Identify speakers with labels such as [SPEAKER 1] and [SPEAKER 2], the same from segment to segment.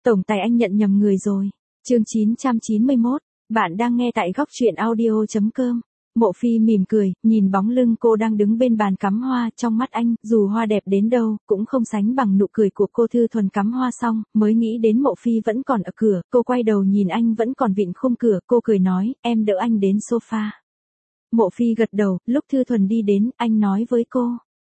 [SPEAKER 1] Tổng tài anh nhận nhầm người rồi. Chương 991, bạn đang nghe tại góc truyện audio.com. Mộ Phi mỉm cười, nhìn bóng lưng cô đang đứng bên bàn cắm hoa, trong mắt anh, dù hoa đẹp đến đâu, cũng không sánh bằng nụ cười của cô Thư Thuần. Cắm hoa xong, mới nghĩ đến Mộ Phi vẫn còn ở cửa, cô quay đầu nhìn anh vẫn còn vịn khung cửa, cô cười nói, em đỡ anh đến sofa. Mộ Phi gật đầu, lúc Thư Thuần đi đến, anh nói với cô.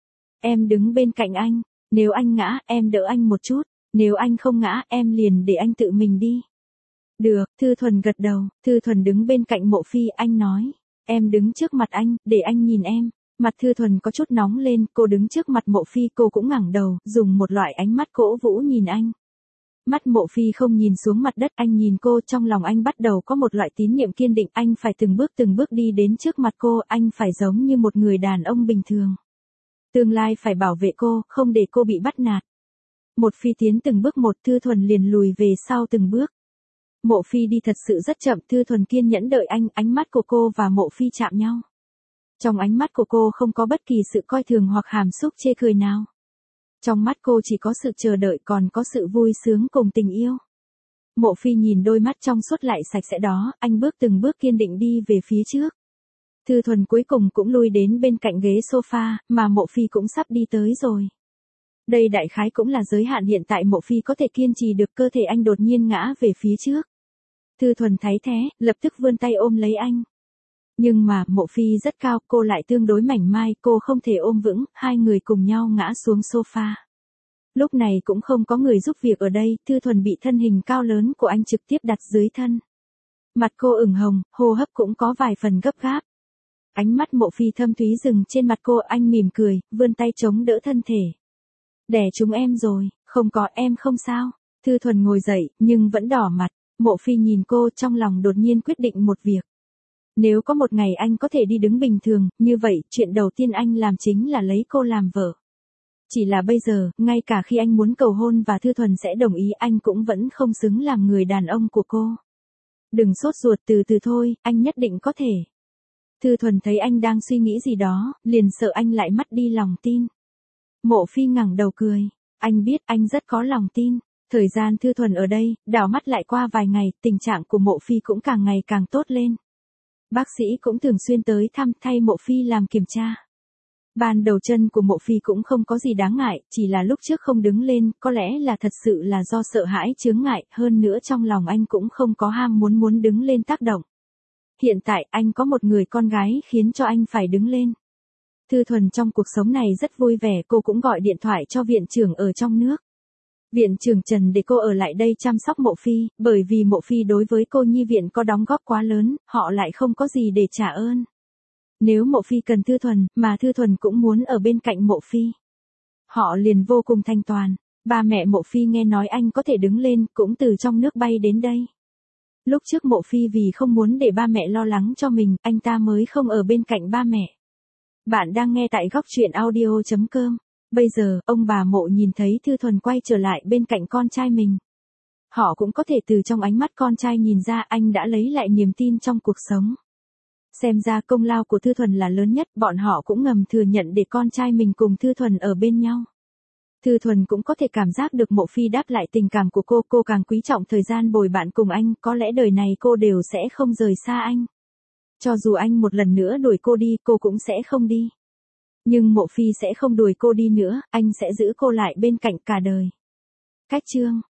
[SPEAKER 1] Em đứng bên cạnh anh, nếu anh ngã, em đỡ anh một chút, nếu anh không ngã, em liền để anh tự mình đi. Được, Thư Thuần gật đầu, Thư Thuần đứng bên cạnh Mộ Phi, anh nói. Em đứng trước mặt anh, để anh nhìn em. Mặt Thư Thuần có chút nóng lên, cô đứng trước mặt Mộ Phi, cô cũng ngẩng đầu, dùng một loại ánh mắt cổ vũ nhìn anh. Mắt Mộ Phi không nhìn xuống mặt đất, anh nhìn cô, trong lòng anh bắt đầu có một loại tín niệm kiên định, anh phải từng bước đi đến trước mặt cô, anh phải giống như một người đàn ông bình thường. Tương lai phải bảo vệ cô, không để cô bị bắt nạt. Một Phi tiến từng bước một, Thư Thuần liền lùi về sau từng bước. Mộ Phi đi thật sự rất chậm, Thư Thuần kiên nhẫn đợi anh, ánh mắt của cô và Mộ Phi chạm nhau. Trong ánh mắt của cô không có bất kỳ sự coi thường hoặc hàm xúc chê cười nào. Trong mắt cô chỉ có sự chờ đợi, còn có sự vui sướng cùng tình yêu. Mộ Phi nhìn đôi mắt trong suốt lại sạch sẽ đó, anh từng bước kiên định đi về phía trước. Thư Thuần cuối cùng cũng lui đến bên cạnh ghế sofa, mà Mộ Phi cũng sắp đi tới rồi. Đây đại khái cũng là giới hạn hiện tại Mộ Phi có thể kiên trì được, cơ thể anh đột nhiên ngã về phía trước. Thư Thuần thấy thế, lập tức vươn tay ôm lấy anh. Nhưng mà, Mộ Phi rất cao, cô lại tương đối mảnh mai, cô không thể ôm vững, hai người cùng nhau ngã xuống sofa. Lúc này cũng không có người giúp việc ở đây, Thư Thuần bị thân hình cao lớn của anh trực tiếp đặt dưới thân. Mặt cô ửng hồng, hô hấp cũng có vài phần gấp gáp. Ánh mắt Mộ Phi thâm thúy dừng trên mặt cô, anh mỉm cười, vươn tay chống đỡ thân thể. Đẻ chúng em rồi, không có, em không sao. Thư Thuần ngồi dậy, nhưng vẫn đỏ mặt. Mộ Phi nhìn cô, trong lòng đột nhiên quyết định một việc. Nếu có một ngày anh có thể đi đứng bình thường, như vậy, chuyện đầu tiên anh làm chính là lấy cô làm vợ. Chỉ là bây giờ, ngay cả khi anh muốn cầu hôn và Thư Thuần sẽ đồng ý, anh cũng vẫn không xứng làm người đàn ông của cô. Đừng sốt ruột, từ từ thôi, anh nhất định có thể. Thư Thuần thấy anh đang suy nghĩ gì đó, liền sợ anh lại mất đi lòng tin. Mộ Phi ngẩng đầu cười, anh biết anh rất có lòng tin. Thời gian Thư Thuần ở đây, đảo mắt lại qua vài ngày, tình trạng của Mộ Phi cũng càng ngày càng tốt lên. Bác sĩ cũng thường xuyên tới thăm, thay Mộ Phi làm kiểm tra. Ban đầu chân của Mộ Phi cũng không có gì đáng ngại, chỉ là lúc trước không đứng lên, có lẽ là thật sự là do sợ hãi chướng ngại, hơn nữa trong lòng anh cũng không có ham muốn đứng lên tác động. Hiện tại anh có một người con gái khiến cho anh phải đứng lên. Thư Thuần trong cuộc sống này rất vui vẻ, cô cũng gọi điện thoại cho viện trưởng ở trong nước. Viện trưởng Trần để cô ở lại đây chăm sóc Mộ Phi, bởi vì Mộ Phi đối với cô nhi viện có đóng góp quá lớn, họ lại không có gì để trả ơn. Nếu Mộ Phi cần Thư Thuần, mà Thư Thuần cũng muốn ở bên cạnh Mộ Phi, họ liền vô cùng thanh toàn. Ba mẹ Mộ Phi nghe nói anh có thể đứng lên, cũng từ trong nước bay đến đây. Lúc trước Mộ Phi vì không muốn để ba mẹ lo lắng cho mình, anh ta mới không ở bên cạnh ba mẹ. Bạn đang nghe tại góc truyện audio.com. Bây giờ, ông bà Mộ nhìn thấy Thư Thuần quay trở lại bên cạnh con trai mình. Họ cũng có thể từ trong ánh mắt con trai nhìn ra anh đã lấy lại niềm tin trong cuộc sống. Xem ra công lao của Thư Thuần là lớn nhất, bọn họ cũng ngầm thừa nhận để con trai mình cùng Thư Thuần ở bên nhau. Thư Thuần cũng có thể cảm giác được Mộ Phi đáp lại tình cảm của cô càng quý trọng thời gian bồi bạn cùng anh, có lẽ đời này cô đều sẽ không rời xa anh. Cho dù anh một lần nữa đuổi cô đi, cô cũng sẽ không đi. Nhưng Mộ Phi sẽ không đuổi cô đi nữa, anh sẽ giữ cô lại bên cạnh cả đời. Cách chương